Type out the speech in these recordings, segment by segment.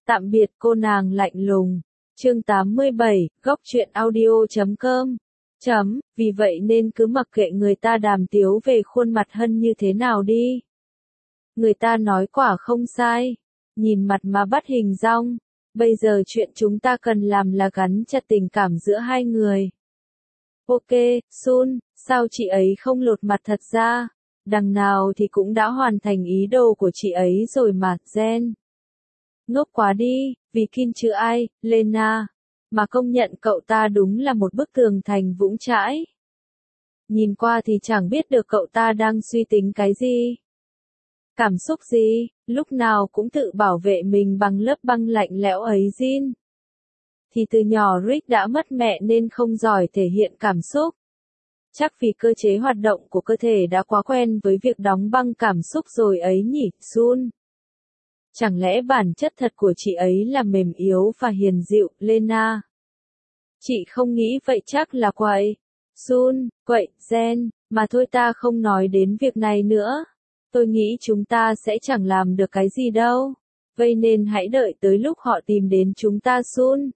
Tạm biệt cô nàng lạnh lùng. Chương 87, góc truyện audio.com. Vì vậy nên cứ mặc kệ người ta đàm tiếu về khuôn mặt Hân như thế nào đi. Người ta nói quả không sai. Nhìn mặt mà bắt hình dong. Bây giờ chuyện chúng ta cần làm là gắn chặt tình cảm giữa hai người. Ok, Sun, sao chị ấy không lột mặt thật ra? Đằng nào thì cũng đã hoàn thành ý đồ của chị ấy rồi mà, Jen. Ngốc quá đi, vì Kin chứ ai, Lena. Mà công nhận cậu ta đúng là một bức tường thành vững chãi. Nhìn qua thì chẳng biết được cậu ta đang suy tính cái gì. Cảm xúc gì, lúc nào cũng tự bảo vệ mình bằng lớp băng lạnh lẽo ấy Jin. Thì từ nhỏ Rick đã mất mẹ nên không giỏi thể hiện cảm xúc. Chắc vì cơ chế hoạt động của cơ thể đã quá quen với việc đóng băng cảm xúc rồi ấy nhỉ, Sun. Chẳng lẽ bản chất thật của chị ấy là mềm yếu và hiền dịu, Lena? Chị không nghĩ vậy chắc là quậy. Sun, quậy, Jen, mà thôi ta không nói đến việc này nữa. Tôi nghĩ chúng ta sẽ chẳng làm được cái gì đâu. Vậy nên hãy đợi tới lúc họ tìm đến chúng ta Sun.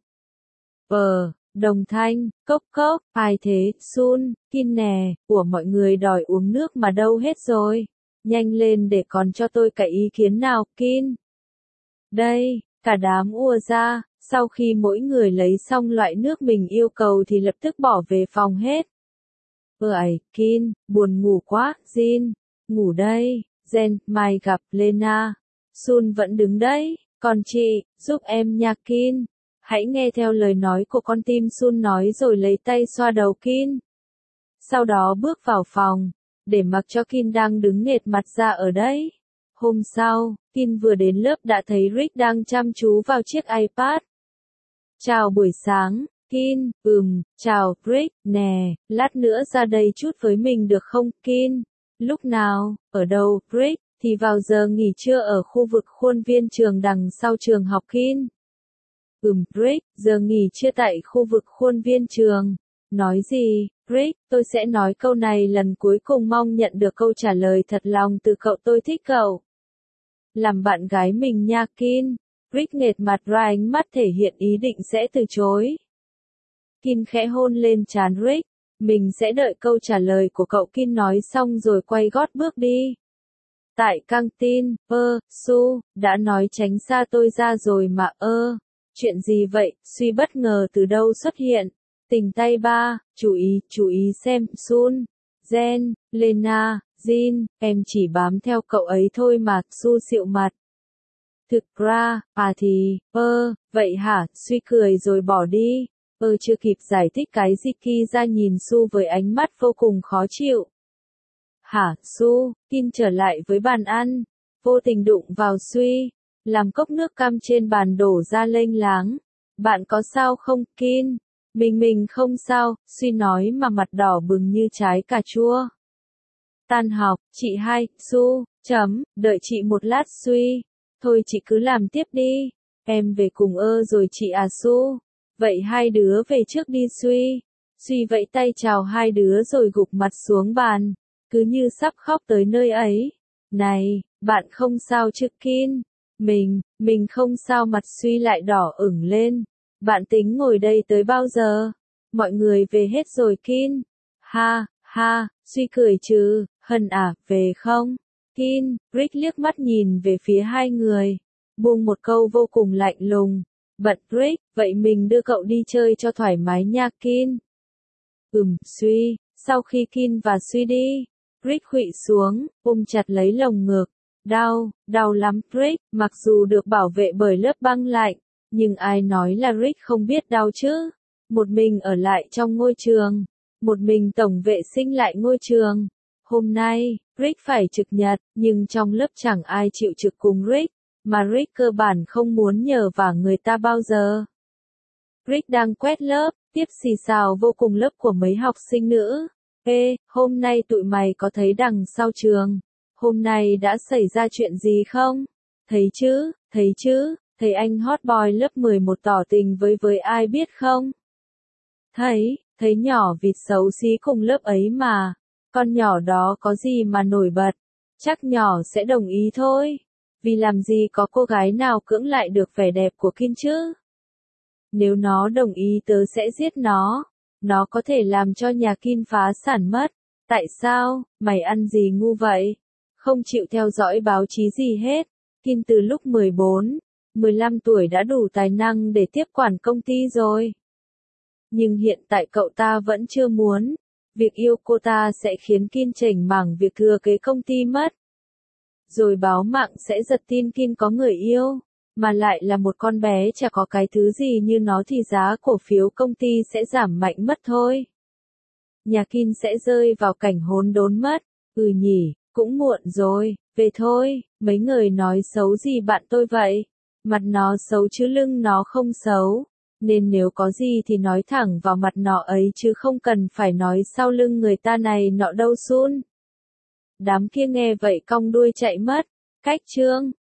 Đồng thanh, cốc cốc, ai thế, Sun, Kin nè, của mọi người đòi uống nước mà đâu hết rồi. Nhanh lên để còn cho tôi cái ý kiến nào, Kin. Đây, cả đám ùa ra, sau khi mỗi người lấy xong loại nước mình yêu cầu thì lập tức bỏ về phòng hết. Kin, buồn ngủ quá, Jin, ngủ đây, Jen, mai gặp Lena. Sun vẫn đứng đấy, còn chị, giúp em nha Kin. Hãy nghe theo lời nói của con tim Sun nói rồi lấy tay xoa đầu Kin. Sau đó bước vào phòng, để mặc cho Kin đang đứng nghệt mặt ra ở đấy. Hôm sau, Kin vừa đến lớp đã thấy Rick đang chăm chú vào chiếc iPad. Chào buổi sáng, Kin, chào, Rick, nè, lát nữa ra đây chút với mình được không, Kin? Lúc nào, ở đâu, Rick, thì vào giờ nghỉ trưa ở khu vực khuôn viên trường đằng sau trường học Kin. Rick, giờ nghỉ trưa tại khu vực khuôn viên trường. Nói gì, Rick, tôi sẽ nói câu này lần cuối cùng mong nhận được câu trả lời thật lòng từ cậu tôi thích cậu. Làm bạn gái mình nha Kin. Rick nghệt mặt ra ánh mắt thể hiện ý định sẽ từ chối. Kin khẽ hôn lên trán Rick. Mình sẽ đợi câu trả lời của cậu Kin nói xong rồi quay gót bước đi. Tại căng tin, Su, đã nói tránh xa tôi ra rồi mà chuyện gì vậy, suy bất ngờ từ đâu xuất hiện. Tình tay ba, chú ý xem, Sun, Jen, Lena, Jin, em chỉ bám theo cậu ấy thôi mà, Su xịu mặt. Thực ra, vậy hả, suy cười rồi bỏ đi. Chưa kịp giải thích cái gì Ki ra nhìn Su với ánh mắt vô cùng khó chịu. Hả, Su, Kin trở lại với bàn ăn, vô tình đụng vào Suy, làm cốc nước cam trên bàn đổ ra lênh láng. Bạn có sao không, Kin? Mình không sao, Suy nói mà mặt đỏ bừng như trái cà chua. Tan học, chị hai, Su, đợi chị một lát Suy. Thôi chị cứ làm tiếp đi, em về cùng rồi chị à Su. Vậy hai đứa về trước đi Suy. Suy vẫy tay chào hai đứa rồi gục mặt xuống bàn, cứ như sắp khóc tới nơi ấy. Này, bạn không sao chứ Kin? Mình không sao, mặt Suy lại đỏ ửng lên. Bạn tính ngồi đây tới bao giờ? Mọi người về hết rồi Kin. Ha, Suy cười chứ, Hân à, về không? Kin, Rick liếc mắt nhìn về phía hai người, buông một câu vô cùng lạnh lùng. Bận Rick, vậy mình đưa cậu đi chơi cho thoải mái nha Kin. Suy, sau khi Kin và Suy đi, Rick khuỵu xuống, ôm chặt lấy lồng ngực. Đau lắm Rick, mặc dù được bảo vệ bởi lớp băng lạnh, nhưng ai nói là Rick không biết đau chứ? Một mình ở lại trong ngôi trường, một mình tổng vệ sinh lại ngôi trường. Hôm nay, Rick phải trực nhật, nhưng trong lớp chẳng ai chịu trực cùng Rick, mà Rick cơ bản không muốn nhờ vả người ta bao giờ. Rick đang quét lớp, tiếp xì xào vô cùng lớp của mấy học sinh nữ. Hôm nay tụi mày có thấy đằng sau trường? Hôm nay đã xảy ra chuyện gì không? Thấy chứ, thấy anh hot boy lớp 11 tỏ tình với ai biết không? Thấy nhỏ vịt xấu xí cùng lớp ấy mà. Con nhỏ đó có gì mà nổi bật? Chắc nhỏ sẽ đồng ý thôi. Vì làm gì có cô gái nào cưỡng lại được vẻ đẹp của Kin chứ? Nếu nó đồng ý tớ sẽ giết nó. Nó có thể làm cho nhà Kin phá sản mất. Tại sao? Mày ăn gì ngu vậy? Không chịu theo dõi báo chí gì hết. Kin từ lúc 14, 15 tuổi đã đủ tài năng để tiếp quản công ty rồi. Nhưng hiện tại cậu ta vẫn chưa muốn. Việc yêu cô ta sẽ khiến Kin chểnh mảng việc thừa kế công ty mất. Rồi báo mạng sẽ giật tin Kin có người yêu, mà lại là một con bé chả có cái thứ gì như nó thì giá cổ phiếu công ty sẽ giảm mạnh mất thôi. Nhà Kin sẽ rơi vào cảnh hỗn đốn mất. Ừ nhỉ, cũng muộn rồi, về thôi. Mấy người nói xấu gì bạn tôi vậy? Mặt nó xấu chứ lưng nó không xấu. Nên nếu có gì thì nói thẳng vào mặt nó ấy chứ không cần phải nói sau lưng người ta này nọ đâu Sun. Đám kia nghe vậy cong đuôi chạy mất. Cách chương